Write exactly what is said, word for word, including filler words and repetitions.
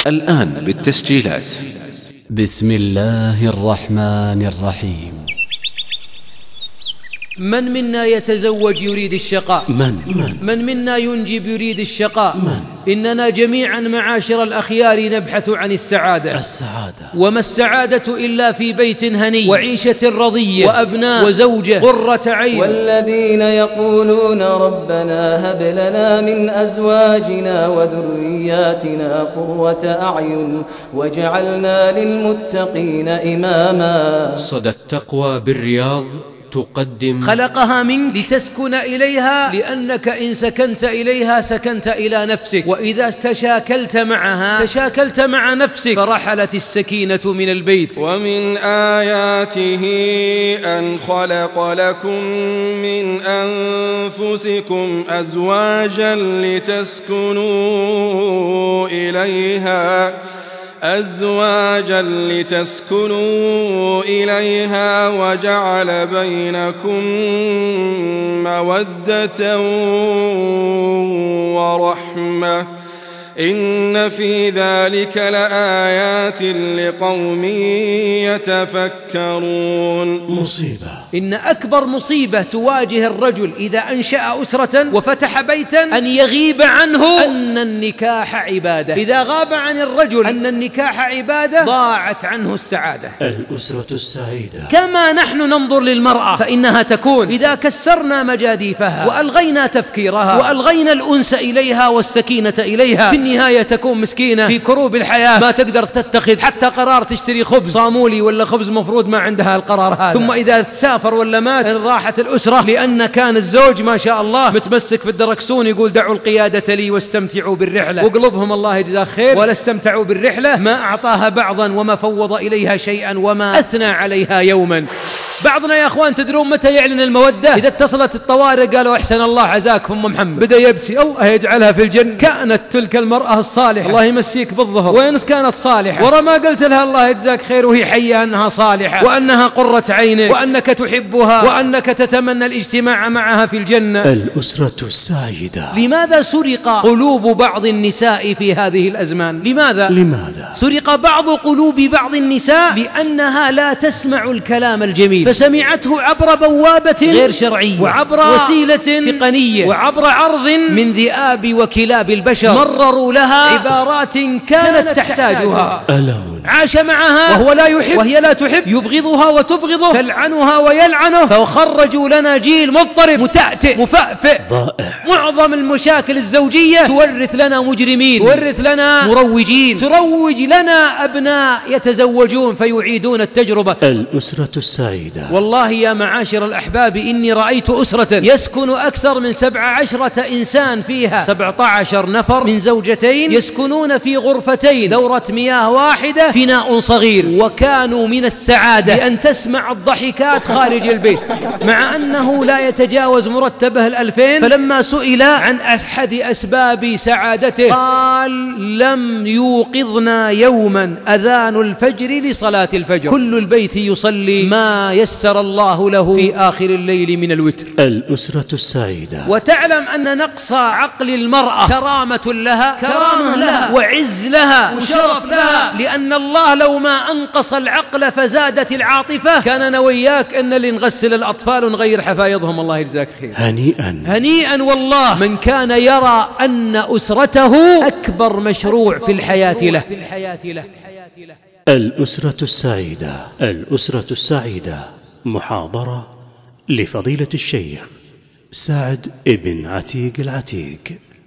الآن بالتسجيلات. بسم الله الرحمن الرحيم. من منا يتزوج يريد الشقاء؟ من من من منا ينجب يريد الشقاء؟ من إننا جميعا معاشر الأخيار نبحث عن السعادة. السعادة. وما السعادة إلا في بيت هني وعيشة رضية وأبناء وزوجة قرة عين. والذين يقولون ربنا هب لنا من أزواجنا وذرياتنا قرة أعين واجعلنا للمتقين إماما. صدى التقوى بالرياض تقدم خلقها منك لتسكن إليها، لأنك إن سكنت إليها سكنت إلى نفسك، وإذا تشاكلت معها تشاكلت مع نفسك، فرحلت السكينة من البيت. ومن آياته أن خلق لكم من أنفسكم أزواجا لتسكنوا إليها أزواجا لتسكنوا إليها وجعل بينكم مودة ورحمة إن في ذلك لآيات لقوم يتفكرون. مصيبة. إن أكبر مصيبة تواجه الرجل إذا أنشأ أسرة وفتح بيتا أن يغيب عنه أن النكاح عبادة. إذا غاب عن الرجل أن النكاح عبادة ضاعت عنه السعادة. الأسرة السعيدة. كما نحن ننظر للمرأة فإنها تكون إذا كسرنا مجاديفها وألغينا تفكيرها وألغينا الأنس إليها والسكينة إليها، في النهاية تكون مسكينة في كروب الحياة، ما تقدر تتخذ حتى قرار تشتري خبز صامولي ولا خبز مفروض، ما عندها القرار هذا. ثم إذا سافر ولا مات إن راحت الأسرة، لأن كان الزوج ما شاء الله متمسك في الدركسون يقول دعوا القيادة لي واستمتعوا بالرحلة، وقلبهم الله يجزاه خير ولا استمتعوا بالرحلة، ما أعطاها بعضا وما فوض إليها شيئا وما أثنى عليها يوما. بعضنا يا أخوان تدرون متى يعلن المودة؟ إذا اتصلت الطوارئ قالوا أحسن الله عزاكم أم محمد، بدأ يبكي الله يجعلها في الجنة، كانت تلك المرأة الصالحة الله يمسيك بالظهر، وين كانت صالحة ورا ما قلت لها الله يجزاك خير وهي حية أنها صالحة وأنها قرة عينك وأنك تحبها وأنك تتمنى الاجتماع معها في الجنة. الأسرة السعيدة. لماذا سرق قلوب بعض النساء في هذه الأزمان؟ لماذا؟ لماذا سرق بعض قلوب بعض النساء؟ لأنها لا تسمع الكلام الجميل، فسمعته عبر بوابة غير شرعية وعبر وسيلة تقنية وعبر عرض من ذئاب وكلاب البشر، مرروا لها عبارات كانت تحتاجها. ألم عاش معها وهو لا يحب وهي لا تحب، يبغضها وتبغضه، تلعنها ويلعنه، فخرجوا لنا جيل مضطرب متأتئ مفأفئ ضائع. معظم المشاكل الزوجية تورث لنا مجرمين، تورث لنا مروجين، تروج لنا أبناء يتزوجون فيعيدون التجربة. الأسرة السعيدة. والله يا معاشر الأحباب إني رأيت أسرة يسكن أكثر من سبع عشرة إنسان فيها سبعة عشر نفر من زوجتين يسكنون في غرفتين، دورة مياه واحدة، فناء صغير، وكانوا من السعادة لأن تسمع الضحكات خارج البيت مع أنه لا يتجاوز مرتبه الألفين. فلما سئل عن أحد أسباب سعادته قال لم يوقظنا يوما أذان الفجر لصلاة الفجر، كل البيت يصلي ما يسر الله له في آخر الليل من الوتر. الأسرة السعيدة. وتعلم أن نقص عقل المرأة كرامة لها، كرامة لها وعز لها وشرف لها، لأن الله لو ما أنقص العقل فزادت العاطفة كان أنا وياك أن اللي نغسل الأطفال ونغير حفايضهم الله يجزاك خير. هنيئا هنيئا والله من كان يرى أن أسرته أكبر مشروع في الحياة له. الأسرة السعيدة. الأسرة السعيدة محاضرة لفضيلة الشيخ سعد ابن عتيق العتيق.